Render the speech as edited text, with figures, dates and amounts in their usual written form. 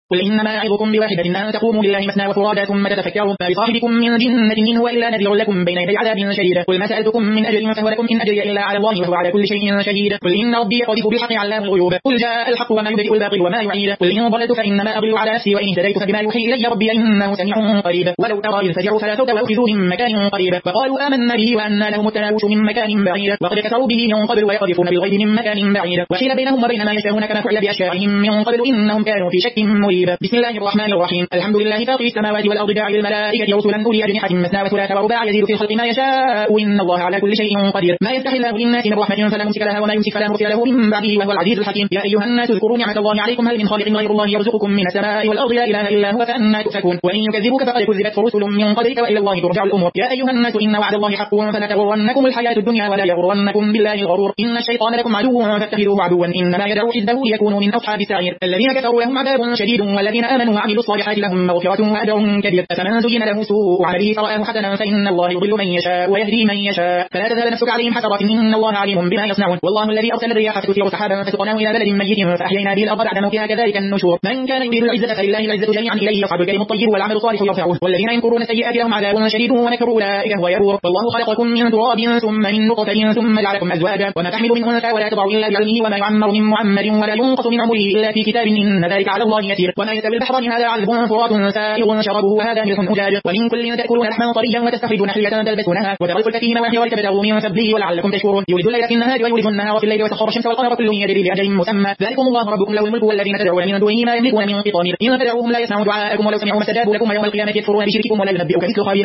قل إنما أعظكم بواحدة أن تقوموا لله مثنى وفرادى ثم تتفكروا ما بصاحبكم من جنة إن هو إلا نذير لكم بين يدي عذاب شديد. قل ما سألتكم من أجر فهو لكم إن أجري إلا على الله وهو على كل شيء شهيد. قل إن ربي يقذف بالحق علام الغيوب. قل جاء الحق وما يبدئ الباطل وما يعيد. قل إن ضللت فإنما أضل على نفسي وإن اهتديت فبما يوحي إلي ربي إنه سميع قريب. ولو ترى إذ فزعوا فلا صوت وأخذوا من مكان قريب وقالوا آمنا به وأنى لهم التناوش من مكان بعيد وقد كفروا به من قبل ويقذفون بالغيب من مكان بعيد وحيل بينهم وبين ما يشتهون كما فعل بأشياعهم من قبل إنهم كانوا في شك مريب. بسم الله الرحمن الرحيم. الحمد لله فاطر السماوات والأرض جاعل الملائكة رسلا أولي أجنحة مثنى وثلاث ورباع يزيد في الخلق ما يشاء إن الله على كل شيء قدير. ما يفتح الله للناس من رحمة فلا ممسك لها وما يمسك فلا مرسل له من بعده وهو العزيز الحكيم. يا أيها الناس اذكروا نعمة الله عليكم هل من خالق غير الله يرزقكم من السماء والأرض لا إله إلا هو فأنى تؤفكون. وإن يكذبوك فقد كذبت رسل من قبلك وإلى الله ترجع الأمور. يا أيها الناس إن وعد الله حق فلا تغرنكم الحياة الدنيا ولا يغرنكم بالله الغرور. إن الشيطان لكم عدو فاتخذوه عدوا إنما يدعو حزبه ليكونوا من أصحاب السعير. الذين كفروا لهم عذاب شديد والذين آمنوا وعملوا الصالحات لهم مغفرة وأجر كبير. أفمن زين له سوء عمله فرآه حسنا فإن الله يضل من يشاء ويهدي من يشاء فلا تذهب نفسك عليهم حسرات إن الله عليم بما يصنعون. والله الذي أرسل الرياح فتثير سحابا فسقناه إلى بلد ميت فأحيينا به الأرض بعد موتها كذلك النشور. من كان يريد العزة فلله العزة جميعا إليه يصعد الكلم الطيب والعمل الصالح يرفعه والذين ينكرون السيئات لهم عذاب شديد ومكر أولئك هو يبور. والله خلقكم من تراب ثم من نطفة ثم جعلكم أزواجا وما تحمل من أنثى ولا تضع إلا بعلمه وما يعمر من معمر ولا ينقص من عمره إلا في كتاب إن ذلك على الله يسير. وما يستوي البحران هذا عذب فرات سائغ شربه وهذا ملح أجاج ومن كل تأكلون لحما طريا وتستخرجون حلية تلبسونها وترى الفلك فيه مواخر ولتبتغوا من فضله ولعلكم تشكرون. يولد الليل في النهار ويولد النهار في الليل وسخر الشمس والقمر كل يجري لأجل مسمى ذلكم الله ربكم له الملك والذين تدعون من دونه ما يملكون من قطمير إن تدعوهم لا يسمعوا دعاءكم ولو سمعوا ما استجابوا لكم يوم القيامة يكفرون بشرككم ولا ينبئك مثل خبير.